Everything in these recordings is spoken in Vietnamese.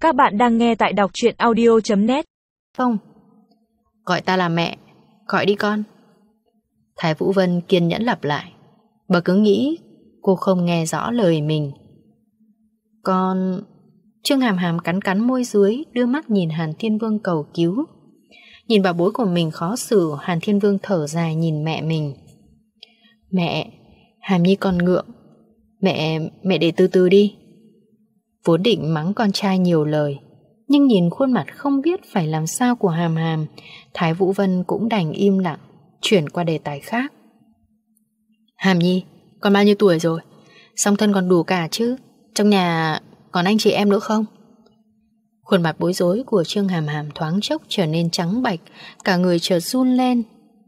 Các bạn đang nghe tại đọc truyện audio.net. Không, gọi ta là mẹ, gọi đi con. Thái Vũ Vân kiên nhẫn lặp lại. Bà cứ nghĩ cô không nghe rõ lời mình. Con... Trương Hàm Hàm cắn cắn môi dưới, đưa mắt nhìn Hàn Thiên Vương cầu cứu. Nhìn bà bối của mình khó xử, Hàn Thiên Vương thở dài nhìn mẹ mình. Mẹ, Hàm Nhi còn ngượng. Mẹ để từ từ đi. Vốn định mắng con trai nhiều lời, nhưng nhìn khuôn mặt không biết phải làm sao của Hàm Hàm, Thái Vũ Vân cũng đành im lặng, chuyển qua đề tài khác. Hàm Nhi, con bao nhiêu tuổi rồi? Song thân còn đủ cả chứ? Trong nhà còn anh chị em nữa không? Khuôn mặt bối rối của Trương Hàm Hàm thoáng chốc trở nên trắng bạch, cả người chợt run lên.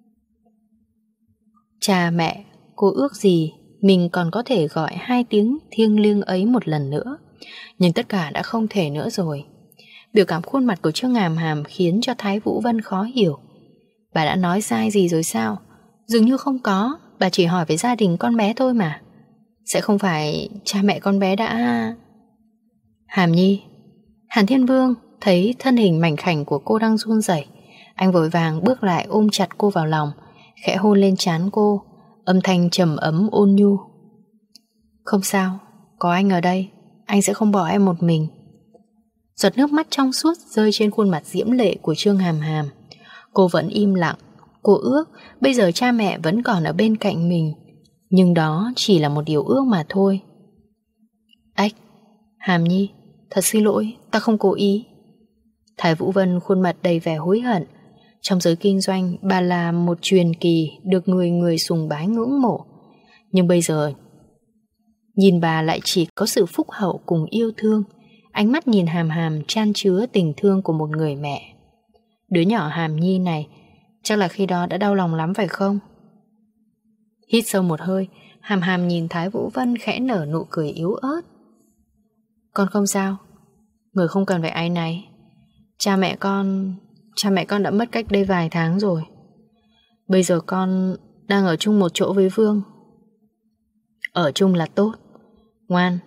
Cha mẹ, cô ước gì mình còn có thể gọi hai tiếng thiêng liêng ấy một lần nữa, nhưng tất cả đã không thể nữa rồi. Biểu cảm khuôn mặt của Trương Hàm Hàm khiến cho Thái Vũ Vân khó hiểu. Bà đã nói sai gì rồi sao? Dường như không có, bà chỉ hỏi về gia đình con bé thôi mà. Sẽ không phải cha mẹ con bé đã... Hàm Nhi. Hàn Thiên Vương thấy thân hình mảnh khảnh của cô đang run rẩy, anh vội vàng bước lại ôm chặt cô vào lòng, khẽ hôn lên trán cô, âm thanh trầm ấm ôn nhu. Không sao, có anh ở đây, anh sẽ không bỏ em một mình. Giọt nước mắt trong suốt rơi trên khuôn mặt diễm lệ của Trương Hàm Hàm. Cô vẫn im lặng. Cô ước bây giờ cha mẹ vẫn còn ở bên cạnh mình, nhưng đó chỉ là một điều ước mà thôi. Ách, Hàm Nhi, thật xin lỗi, ta không cố ý. Thái Vũ Vân khuôn mặt đầy vẻ hối hận. Trong giới kinh doanh, bà là một truyền kỳ được người người sùng bái ngưỡng mộ, nhưng bây giờ nhìn bà lại chỉ có sự phúc hậu cùng yêu thương. Ánh mắt nhìn Hàm Hàm chan chứa tình thương của một người mẹ. Đứa nhỏ Hàm Nhi này chắc là khi đó đã đau lòng lắm phải không? Hít sâu một hơi, Hàm Hàm nhìn Thái Vũ Vân khẽ nở nụ cười yếu ớt. Con không sao, người không cần phải áy náy. Cha mẹ con đã mất cách đây vài tháng rồi. Bây giờ con đang ở chung một chỗ với Vương. Ở chung là tốt. Ngoan,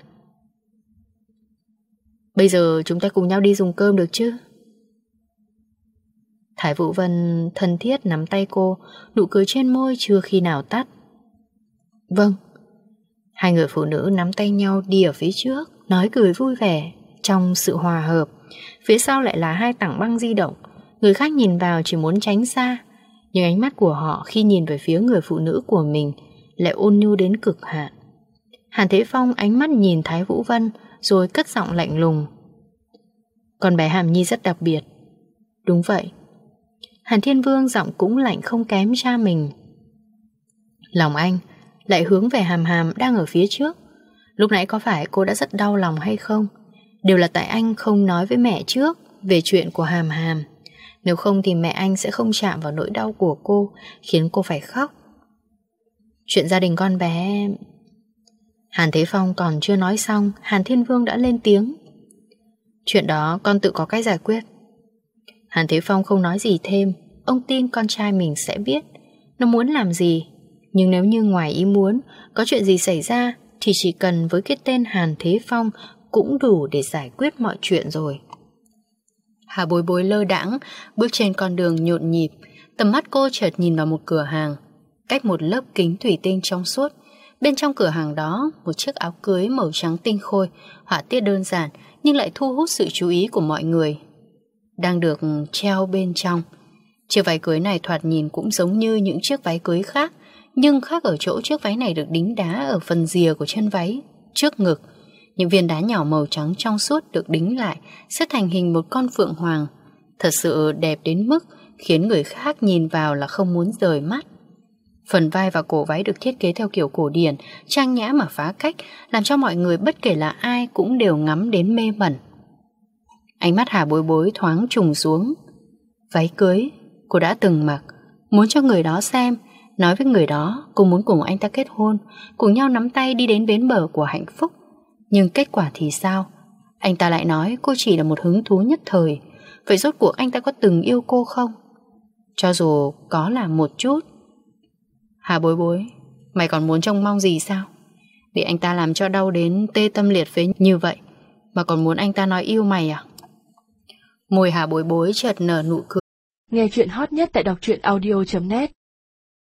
bây giờ chúng ta cùng nhau đi dùng cơm được chứ? Thái Vũ Vân thân thiết nắm tay cô, nụ cười trên môi chưa khi nào tắt. Vâng. Hai người phụ nữ nắm tay nhau đi ở phía trước, nói cười vui vẻ trong sự hòa hợp. Phía sau lại là hai tảng băng di động. Người khác nhìn vào chỉ muốn tránh xa, nhưng ánh mắt của họ khi nhìn về phía người phụ nữ của mình lại ôn nhu đến cực hạn. Hàn Thế Phong ánh mắt nhìn Thái Vũ Vân rồi cất giọng lạnh lùng. Con bé Hàm Nhi rất đặc biệt. Đúng vậy. Hàn Thiên Vương giọng cũng lạnh không kém cha mình. Lòng anh lại hướng về Hàm Hàm đang ở phía trước. Lúc nãy có phải cô đã rất đau lòng hay không? Đều là tại anh không nói với mẹ trước về chuyện của Hàm Hàm. Nếu không thì mẹ anh sẽ không chạm vào nỗi đau của cô, khiến cô phải khóc. Chuyện gia đình con bé... Hàn Thế Phong còn chưa nói xong, Hàn Thiên Vương đã lên tiếng. Chuyện đó con tự có cách giải quyết. Hàn Thế Phong không nói gì thêm. Ông tin con trai mình sẽ biết nó muốn làm gì. Nhưng nếu như ngoài ý muốn có chuyện gì xảy ra thì chỉ cần với cái tên Hàn Thế Phong cũng đủ để giải quyết mọi chuyện rồi. Hà Bối Bối lơ đãng bước trên con đường nhộn nhịp. Tầm mắt cô chợt nhìn vào một cửa hàng cách một lớp kính thủy tinh trong suốt. Bên trong cửa hàng đó, một chiếc áo cưới màu trắng tinh khôi, họa tiết đơn giản nhưng lại thu hút sự chú ý của mọi người, đang được treo bên trong. Chiếc váy cưới này thoạt nhìn cũng giống như những chiếc váy cưới khác, nhưng khác ở chỗ chiếc váy này được đính đá ở phần rìa của chân váy, trước ngực. Những viên đá nhỏ màu trắng trong suốt được đính lại sẽ thành hình một con phượng hoàng. Thật sự đẹp đến mức khiến người khác nhìn vào là không muốn rời mắt. Phần vai và cổ váy được thiết kế theo kiểu cổ điển, trang nhã mà phá cách, làm cho mọi người bất kể là ai cũng đều ngắm đến mê mẩn. Ánh mắt Hà Bối Bối thoáng trùng xuống. Váy cưới cô đã từng mặc, muốn cho người đó xem, nói với người đó cô muốn cùng anh ta kết hôn, cùng nhau nắm tay đi đến bến bờ của hạnh phúc. Nhưng kết quả thì sao? Anh ta lại nói cô chỉ là một hứng thú nhất thời. Vậy rốt cuộc anh ta có từng yêu cô không? Cho dù có là một chút. Hà Bối Bối, mày còn muốn trông mong gì sao? Bị anh ta làm cho đau đến tê tâm liệt phế như vậy mà còn muốn anh ta nói yêu mày à? Môi Hà Bối Bối chợt nở nụ cười. Nghe chuyện hot nhất tại đọc truyện audio.net